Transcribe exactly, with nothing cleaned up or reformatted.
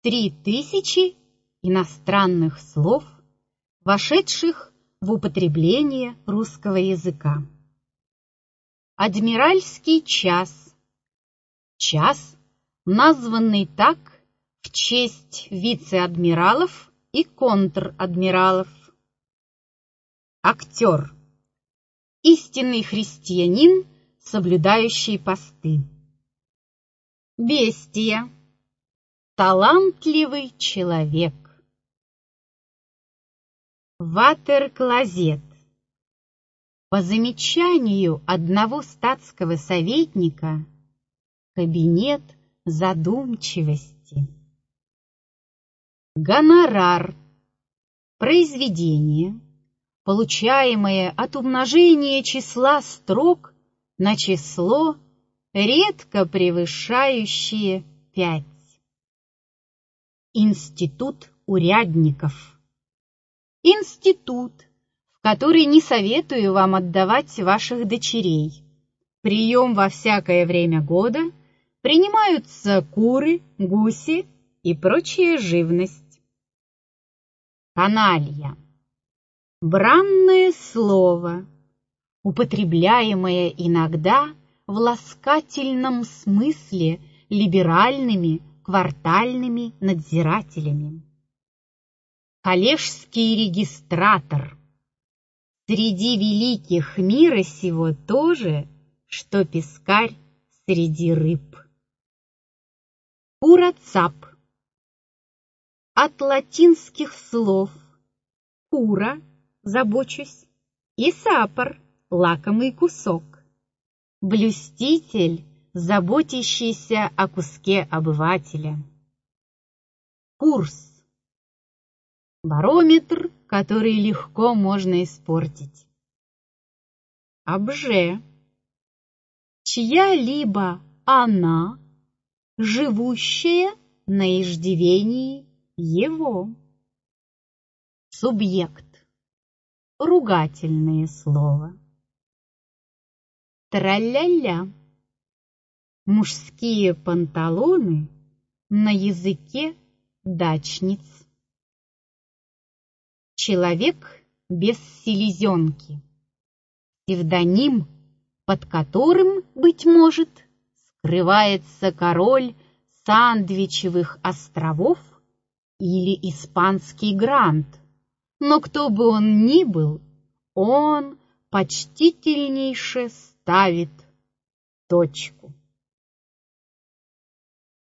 три тысячи иностранных слов, вошедших в употребление русского языка. Адмиральский час. Час, названный так в честь вице-адмиралов и контр-адмиралов. Актер. Истинный христианин, соблюдающий посты. Бестия. Талантливый человек. Ватерклозет. По замечанию одного статского советника, кабинет задумчивости. Гонорар. Произведение, получаемое от умножения числа строк на число, редко превышающее пять. Институт урядников. Институт, в который не советую вам отдавать ваших дочерей. Прием во всякое время года, принимаются куры, гуси и прочая живность. Каналья. Бранное слово, употребляемое иногда в ласкательном смысле либеральными квартальными надзирателями. Коллежский регистратор. Среди великих мира сего то же, что пескарь среди рыб. Кура-цап. От латинских слов кура, забочусь, и сапор, лакомый кусок. Блюститель, заботящийся о куске обывателя. Курс. Барометр, который легко можно испортить. Обже. Чья-либо она, живущая на иждивении его. Субъект. Ругательное слово. Траля-ля. Мужские панталоны на языке дачниц. Человек без селезенки. Псевдоним, под которым, быть может, скрывается король Сандвичевых островов или испанский грант. Но кто бы он ни был, он почтительнейше ставит точку.